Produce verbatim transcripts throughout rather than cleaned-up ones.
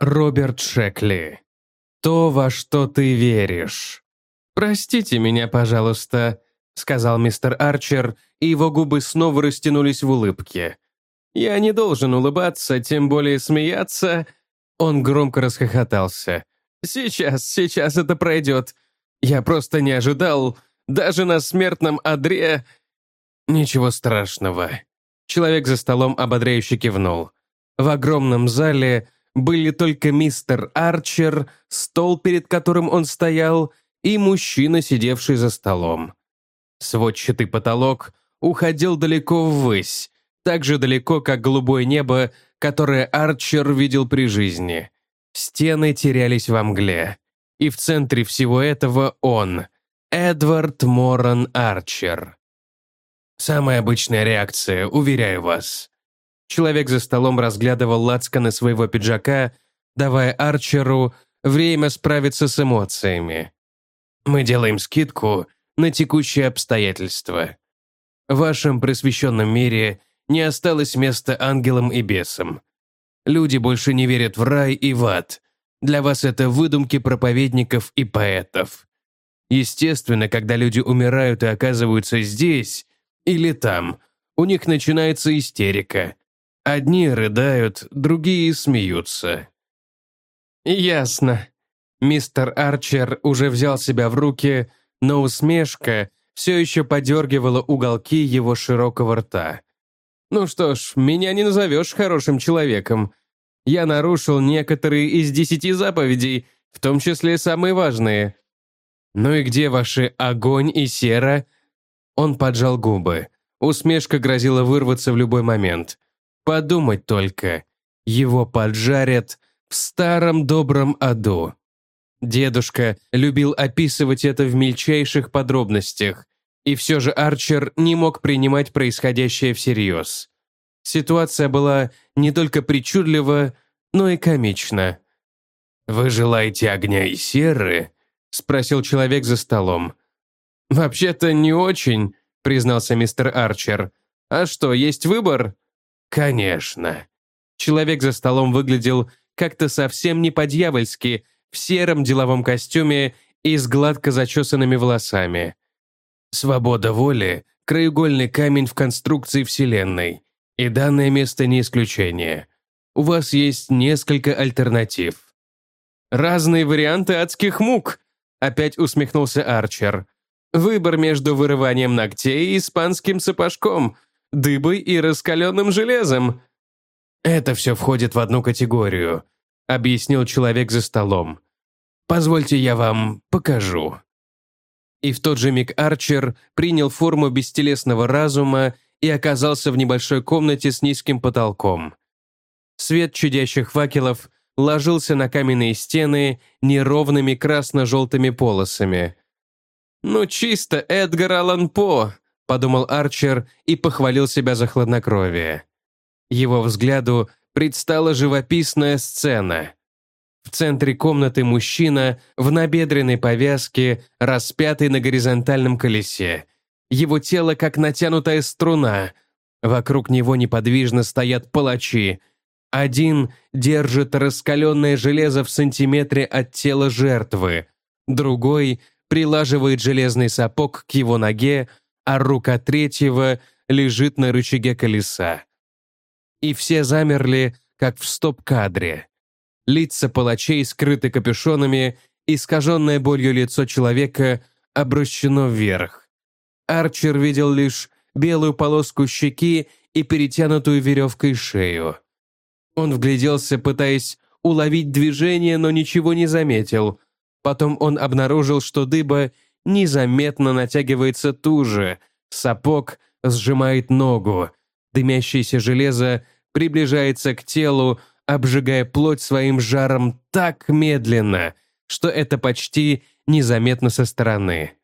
Роберт Шекли. «То, во что ты веришь». «Простите меня, пожалуйста», — сказал мистер Арчер, и его губы снова растянулись в улыбке. «Я не должен улыбаться, тем более смеяться». Он громко расхохотался. «Сейчас, сейчас это пройдет. Я просто не ожидал, даже на смертном одре...» «Ничего страшного». Человек за столом ободряюще кивнул. В огромном зале были только мистер Арчер, стол, перед которым он стоял, и мужчина, сидевший за столом. Сводчатый потолок уходил далеко ввысь, так же далеко, как голубое небо, которое Арчер видел при жизни. Стены терялись во мгле. И в центре всего этого он, Эдвард Моран Арчер. Самая обычная реакция, уверяю вас. Человек за столом разглядывал лацканы своего пиджака, давая Арчеру время справиться с эмоциями. Мы делаем скидку на текущие обстоятельства. В вашем просвещенном мире не осталось места ангелам и бесам. Люди больше не верят в рай и в ад. Для вас это выдумки проповедников и поэтов. Естественно, когда люди умирают и оказываются здесь или там, у них начинается истерика. Одни рыдают, другие смеются. «Ясно». Мистер Арчер уже взял себя в руки, но усмешка все еще подергивала уголки его широкого рта. «Ну что ж, меня не назовешь хорошим человеком. Я нарушил некоторые из десяти заповедей, в том числе самые важные. Ну и где ваши огонь и сера?» Он поджал губы. Усмешка грозила вырваться в любой момент. Подумать только, его поджарят в старом добром аду. Дедушка любил описывать это в мельчайших подробностях, и все же Арчер не мог принимать происходящее всерьез. Ситуация была не только причудлива, но и комична. «Вы желаете огня и серы?» – спросил человек за столом. «Вообще-то не очень», – признался мистер Арчер. «А что, есть выбор?» «Конечно». Человек за столом выглядел как-то совсем не по-дьявольски, в сером деловом костюме и с гладко зачесанными волосами. Свобода воли – краеугольный камень в конструкции Вселенной, и данное место не исключение. У вас есть несколько альтернатив. «Разные варианты адских мук», – опять усмехнулся Арчер. «Выбор между вырыванием ногтей и испанским сапожком, дыбой и раскаленным железом». «Это все входит в одну категорию», – объяснил человек за столом. «Позвольте, я вам покажу». И в тот же миг Арчер принял форму бестелесного разума и оказался в небольшой комнате с низким потолком. Свет чудящих факелов ложился на каменные стены неровными красно-желтыми полосами. «Ну чисто Эдгар Аллан По», – подумал Арчер и похвалил себя за хладнокровие. Его взгляду предстала живописная сцена. В центре комнаты мужчина в набедренной повязке, распятый на горизонтальном колесе. Его тело как натянутая струна. Вокруг него неподвижно стоят палачи. Один держит раскаленное железо в сантиметре от тела жертвы. Другой прилаживает железный сапог к его ноге, а рука третьего лежит на рычаге колеса. И все замерли, как в стоп-кадре. Лица палачей скрыты капюшонами, искаженное болью лицо человека обращено вверх. Арчер видел лишь белую полоску щеки и перетянутую веревкой шею. Он вгляделся, пытаясь уловить движение, но ничего не заметил. Потом он обнаружил, что дыба незаметно натягивается туже, сапог сжимает ногу, дымящееся железо приближается к телу, обжигая плоть своим жаром так медленно, что это почти незаметно со стороны.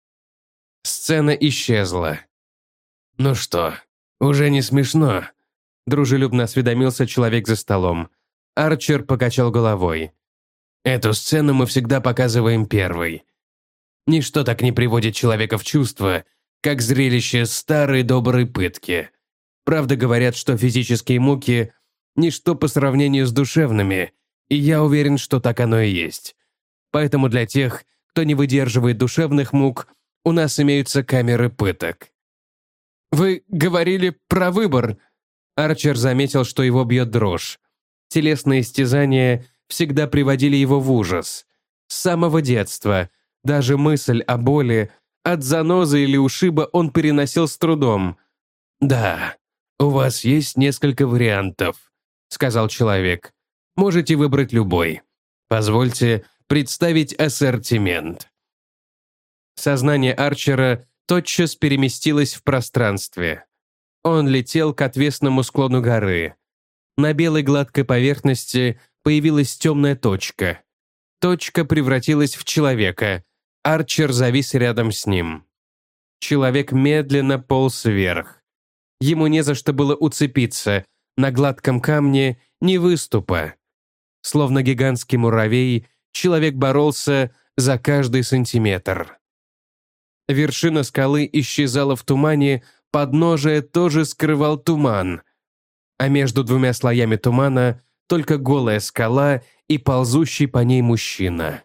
Сцена исчезла. «Ну что, уже не смешно?» – дружелюбно осведомился человек за столом. Арчер покачал головой. «Эту сцену мы всегда показываем первой. Ничто так не приводит человека в чувство, как зрелище старой доброй пытки. Правда, говорят, что физические муки – ничто по сравнению с душевными, И я уверен, что так оно и есть. Поэтому для тех, кто не выдерживает душевных мук, у нас имеются камеры пыток. «Вы говорили про выбор». Арчер заметил, что его бьет дрожь. Телесные истязания всегда приводили его в ужас. С самого детства даже мысль о боли от занозы или ушиба он переносил с трудом. «Да, у вас есть несколько вариантов», — сказал человек. «Можете выбрать любой. Позвольте представить ассортимент». Сознание Арчера тотчас переместилось в пространстве. Он летел к отвесному склону горы. На белой гладкой поверхности появилась темная точка. Точка превратилась в человека. Арчер завис рядом с ним. Человек медленно полз вверх. Ему не за что было уцепиться. На гладком камне ни выступа. Словно гигантский муравей, человек боролся за каждый сантиметр. Вершина скалы исчезала в тумане, подножие тоже скрывал туман. А между двумя слоями тумана только голая скала и ползущий по ней мужчина.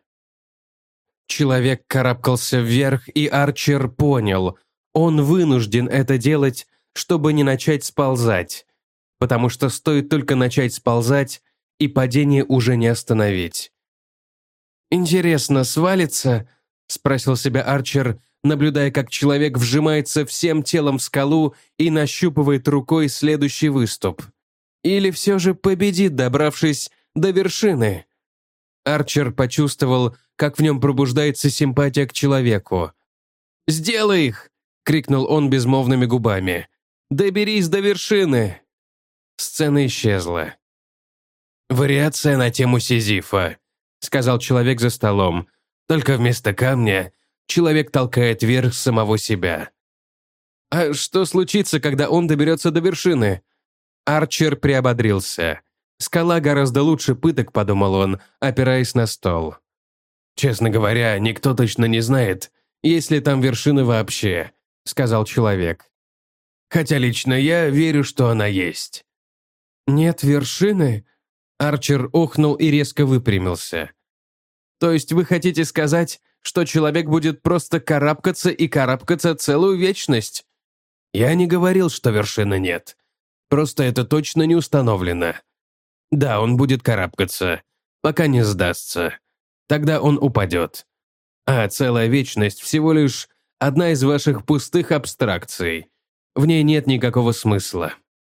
Человек карабкался вверх, и Арчер понял, он вынужден это делать, чтобы не начать сползать, потому что стоит только начать сползать, и падение уже не остановить. «Интересно, свалится?» — спросил себя Арчер, наблюдая, как человек вжимается всем телом в скалу и нащупывает рукой следующий выступ. Или все же победит, добравшись до вершины? Арчер почувствовал, как в нем пробуждается симпатия к человеку. «Сделай их!» — крикнул он безмолвными губами. «Доберись до вершины!» Сцена исчезла. «Вариация на тему Сизифа», — сказал человек за столом. «Только вместо камня человек толкает вверх самого себя». «А что случится, когда он доберется до вершины?» Арчер приободрился. «Скала гораздо лучше пыток», — подумал он, опираясь на стол. «Честно говоря, никто точно не знает, есть ли там вершина вообще», — сказал человек. «Хотя лично я верю, что она есть». «Нет вершины?» Арчер охнул и резко выпрямился. «То есть вы хотите сказать, что человек будет просто карабкаться и карабкаться целую вечность?» «Я не говорил, что вершины нет. Просто это точно не установлено. Да, он будет карабкаться, пока не сдастся. Тогда он упадет. А целая вечность всего лишь одна из ваших пустых абстракций. В ней нет никакого смысла».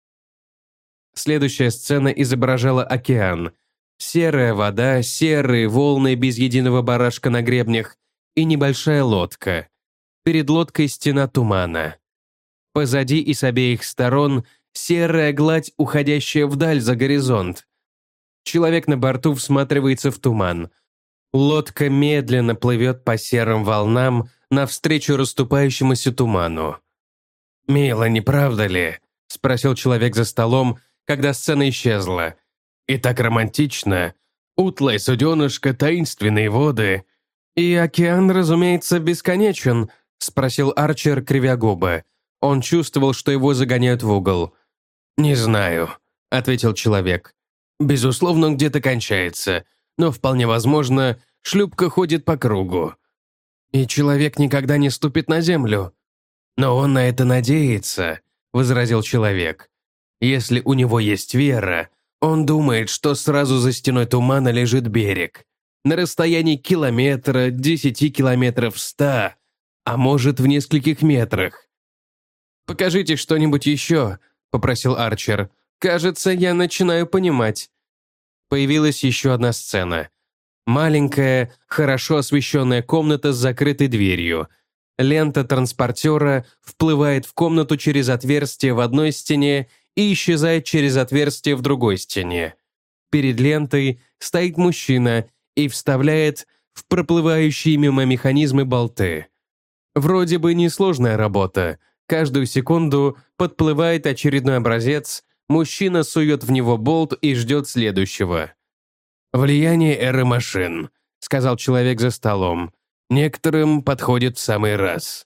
Следующая сцена изображала океан. Серая вода, серые волны без единого барашка на гребнях и небольшая лодка. Перед лодкой стена тумана. Позади и с обеих сторон серая гладь, уходящая вдаль за горизонт. Человек на борту всматривается в туман. Лодка медленно плывет по серым волнам навстречу расступающемуся туману. «Мило, не правда ли?» – спросил человек за столом, когда сцена исчезла. «И так романтично. Утлая суденышко, таинственные воды». «И океан, разумеется, бесконечен», – спросил Арчер, кривя губы. Он чувствовал, что его загоняют в угол. «Не знаю», – ответил человек. «Безусловно, он где-то кончается, но вполне возможно, шлюпка ходит по кругу. И человек никогда не ступит на землю». «Но он на это надеется», – возразил человек. «Если у него есть вера, он думает, что сразу за стеной тумана лежит берег. На расстоянии километра, десяти километров, ста, а может в нескольких метрах». «Покажите что-нибудь еще», – попросил Арчер. «Кажется, я начинаю понимать». Появилась еще одна сцена. Маленькая, хорошо освещенная комната с закрытой дверью. Лента транспортера вплывает в комнату через отверстие в одной стене и исчезает через отверстие в другой стене. Перед лентой стоит мужчина и вставляет в проплывающие мимо механизмы болты. Вроде бы несложная работа. Каждую секунду подплывает очередной образец, мужчина сует в него болт и ждет следующего. «Влияние эры машин», — сказал человек за столом. «Некоторым подходит в самый раз».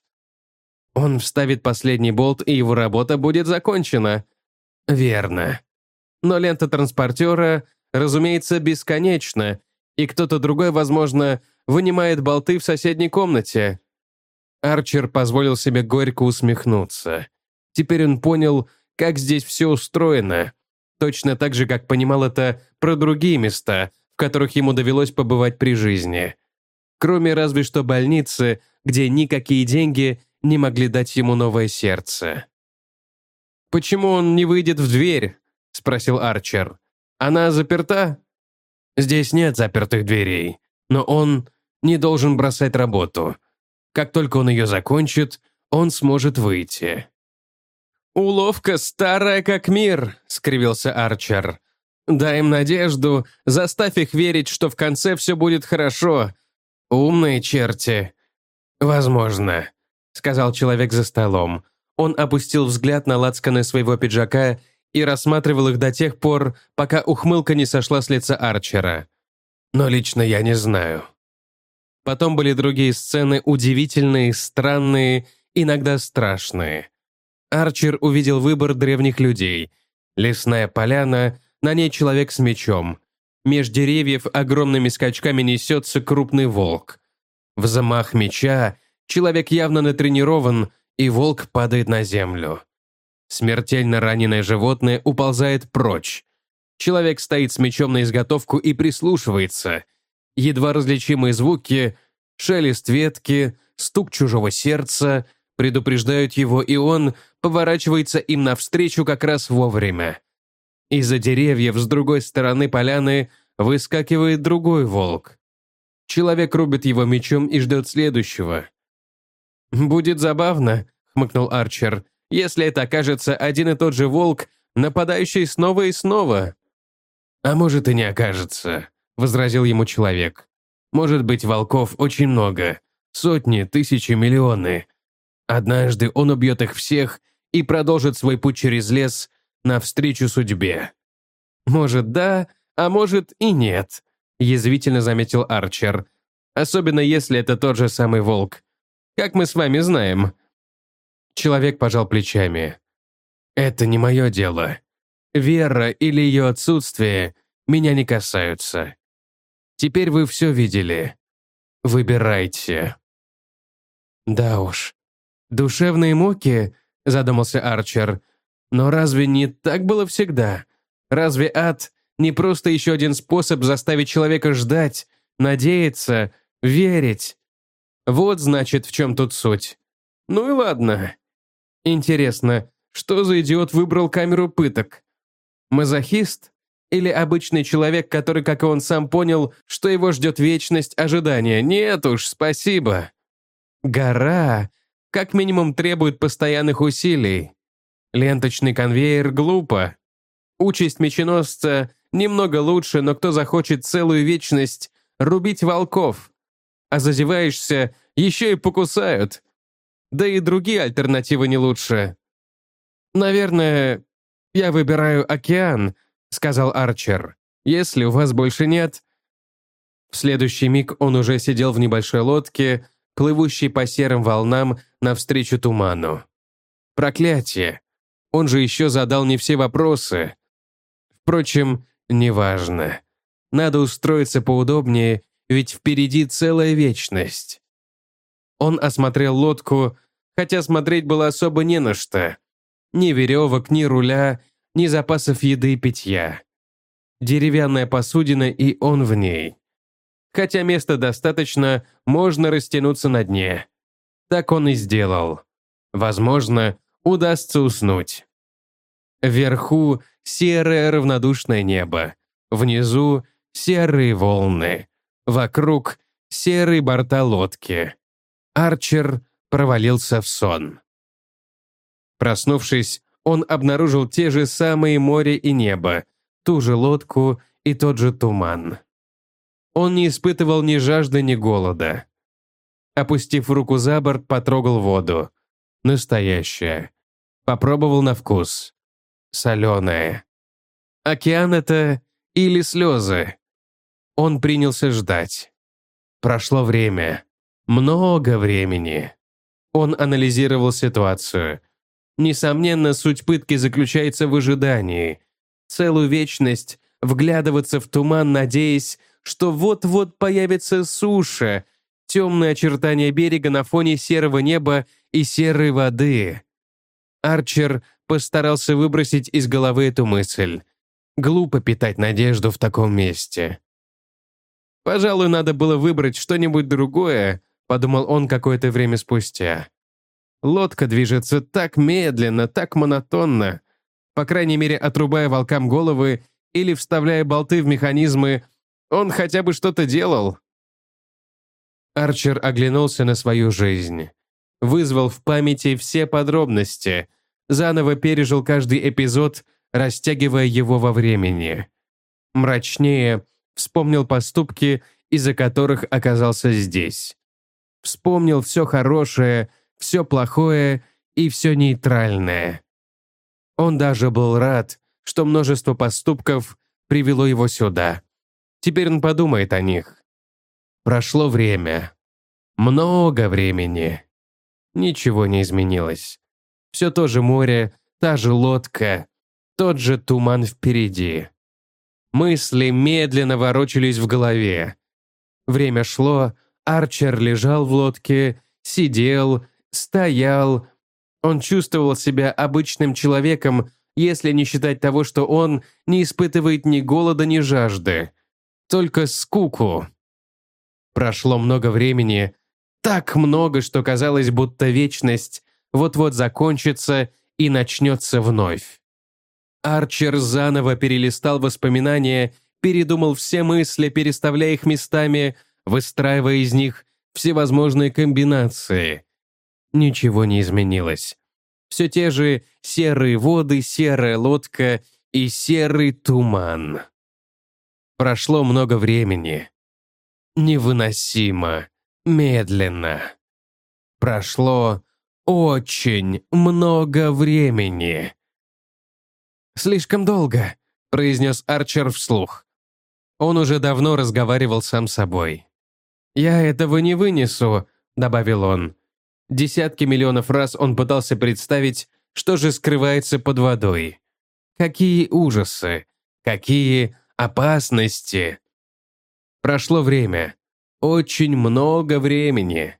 Он вставит последний болт, и его работа будет закончена. Верно. Но лента транспортера разумеется, бесконечно, и кто-то другой, возможно, вынимает болты в соседней комнате. Арчер позволил себе горько усмехнуться. Теперь он понял, как здесь все устроено. Точно так же, как понимал это про другие места, в которых ему довелось побывать при жизни. Кроме разве что больницы, где никакие деньги не могли дать ему новое сердце. «Почему он не выйдет в дверь?» — спросил Арчер. «Она заперта?» «Здесь нет запертых дверей, но он не должен бросать работу. Как только он ее закончит, он сможет выйти». «Уловка старая как мир», — скривился Арчер. «Дай им надежду, заставь их верить, что в конце все будет хорошо. Умные черти». «Возможно», — сказал человек за столом. Он опустил взгляд на лацканы своего пиджака и рассматривал их до тех пор, пока ухмылка не сошла с лица Арчера. «Но лично я не знаю». Потом были другие сцены, удивительные, странные, иногда страшные. Арчер увидел выбор древних людей. Лесная поляна, на ней человек с мечом. Меж деревьев огромными скачками несется крупный волк. Взмах меча, человек явно натренирован, и волк падает на землю. Смертельно раненое животное уползает прочь. Человек стоит с мечом на изготовку и прислушивается. Едва различимые звуки, шелест ветки, стук чужого сердца предупреждают его, и он поворачивается им навстречу как раз вовремя. Из-за деревьев с другой стороны поляны выскакивает другой волк. Человек рубит его мечом и ждет следующего. «Будет забавно», — хмыкнул Арчер, «если это окажется один и тот же волк, нападающий снова и снова». «А может и не окажется», — возразил ему человек. «Может быть, волков очень много. Сотни, тысячи, миллионы. Однажды он убьет их всех и продолжит свой путь через лес навстречу судьбе». «Может, да, а может и нет», — язвительно заметил Арчер. «Особенно если это тот же самый волк. Как мы с вами знаем». Человек пожал плечами. «Это не мое дело. Вера или ее отсутствие меня не касаются. Теперь вы все видели. Выбирайте». «Да уж. Душевные муки», — задумался Арчер. «Но разве не так было всегда? Разве ад не просто еще один способ заставить человека ждать, надеяться, верить? Вот, значит, в чем тут суть. Ну и ладно. Интересно, что за идиот выбрал камеру пыток? Мазохист? Или обычный человек, который, как и он сам, понял, что его ждет вечность ожидания? Нет уж, спасибо. Гора, как минимум, требует постоянных усилий. Ленточный конвейер глупо. Участь меченосца немного лучше, но кто захочет целую вечность рубить волков? А зазеваешься, еще и покусают. Да и другие альтернативы не лучше. «Наверное, я выбираю океан», — сказал Арчер. «Если у вас больше нет...» В следующий миг он уже сидел в небольшой лодке, плывущей по серым волнам навстречу туману. Проклятие! Он же еще задал не все вопросы. Впрочем, неважно. Надо устроиться поудобнее, ведь впереди целая вечность. Он осмотрел лодку, хотя смотреть было особо не на что. Ни веревок, ни руля, ни запасов еды и питья. Деревянная посудина, и он в ней. Хотя места достаточно, можно растянуться на дне. Так он и сделал. Возможно, удастся уснуть. Вверху серое равнодушное небо. Внизу серые волны. Вокруг серые борта лодки. Арчер провалился в сон. Проснувшись, он обнаружил те же самые море и небо, ту же лодку и тот же туман. Он не испытывал ни жажды, ни голода. Опустив руку за борт, потрогал воду. Настоящая. Попробовал на вкус. Соленая. Океан это или слезы? Он принялся ждать. Прошло время. Много времени. Он анализировал ситуацию. Несомненно, суть пытки заключается в ожидании. Целую вечность вглядываться в туман, надеясь, что вот-вот появится суша, темные очертания берега на фоне серого неба и серой воды. Арчер постарался выбросить из головы эту мысль. Глупо питать надежду в таком месте. «Пожалуй, надо было выбрать что-нибудь другое», — подумал он какое-то время спустя. Лодка движется так медленно, так монотонно. По крайней мере, отрубая волкам головы или вставляя болты в механизмы, он хотя бы что-то делал. Арчер оглянулся на свою жизнь. Вызвал в памяти все подробности. Заново пережил каждый эпизод, растягивая его во времени. Мрачнее вспомнил поступки, из-за которых оказался здесь. Вспомнил все хорошее, все плохое и все нейтральное. Он даже был рад, что множество поступков привело его сюда. Теперь он подумает о них. Прошло время. Много времени. Ничего не изменилось. Все то же море, та же лодка, тот же туман впереди. Мысли медленно ворочались в голове. Время шло, Арчер лежал в лодке, сидел, стоял. Он чувствовал себя обычным человеком, если не считать того, что он не испытывает ни голода, ни жажды. Только скуку. Прошло много времени, так много, что казалось, будто вечность вот-вот закончится и начнется вновь. Арчер заново перелистал воспоминания, передумал все мысли, переставляя их местами, выстраивая из них всевозможные комбинации. Ничего не изменилось. Все те же серые воды, серая лодка и серый туман. Прошло много времени. Невыносимо, медленно. Прошло очень много времени. «Слишком долго», — произнес Арчер вслух. Он уже давно разговаривал сам с собой. «Я этого не вынесу», — добавил он. Десятки миллионов раз он пытался представить, что же скрывается под водой. Какие ужасы, какие опасности. Прошло время, очень много времени.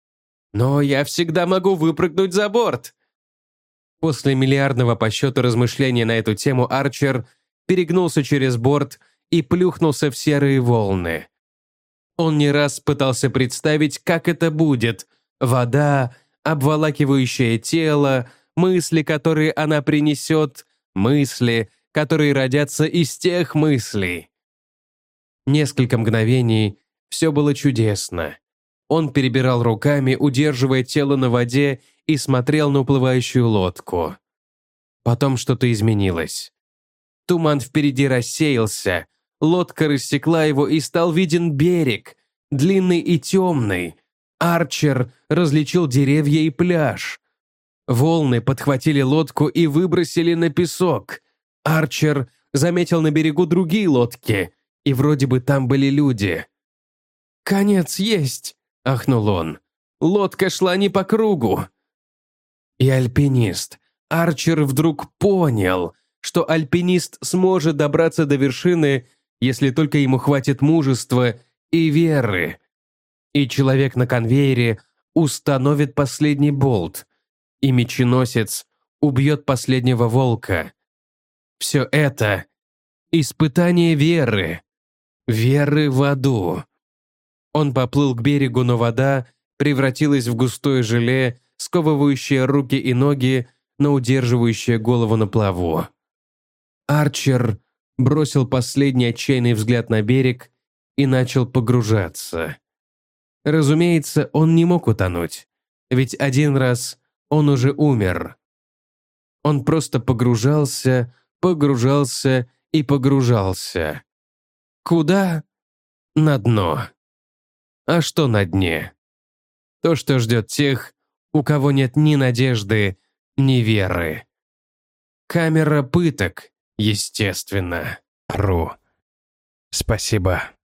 Но я всегда могу выпрыгнуть за борт. После миллиардного по счету размышления на эту тему Арчер перегнулся через борт и плюхнулся в серые волны. Он не раз пытался представить, как это будет. Вода, обволакивающее тело, мысли, которые она принесет, мысли, которые родятся из тех мыслей. Несколько мгновений все было чудесно. Он перебирал руками, удерживая тело на воде, и смотрел на уплывающую лодку. Потом что-то изменилось. Туман впереди рассеялся, лодка рассекла его, и стал виден берег, длинный и темный. Арчер различил деревья и пляж. Волны подхватили лодку и выбросили на песок. Арчер заметил на берегу другие лодки, и вроде бы там были люди. «Конец есть!» — ахнул он. «Лодка шла не по кругу!» И альпинист. Арчер вдруг понял, что альпинист сможет добраться до вершины, если только ему хватит мужества и веры. И человек на конвейере установит последний болт, и меченосец убьет последнего волка. Все это — испытание веры. Веры в аду. Он поплыл к берегу, но вода превратилась в густое желе, сковывающее руки и ноги, но удерживающее голову на плаву. Арчер бросил последний отчаянный взгляд на берег и начал погружаться. Разумеется, он не мог утонуть, ведь один раз он уже умер. Он просто погружался, погружался и погружался. Куда? На дно. А что на дне? То, что ждет тех, у кого нет ни надежды, ни веры. Камера пыток, естественно. Ру. Спасибо.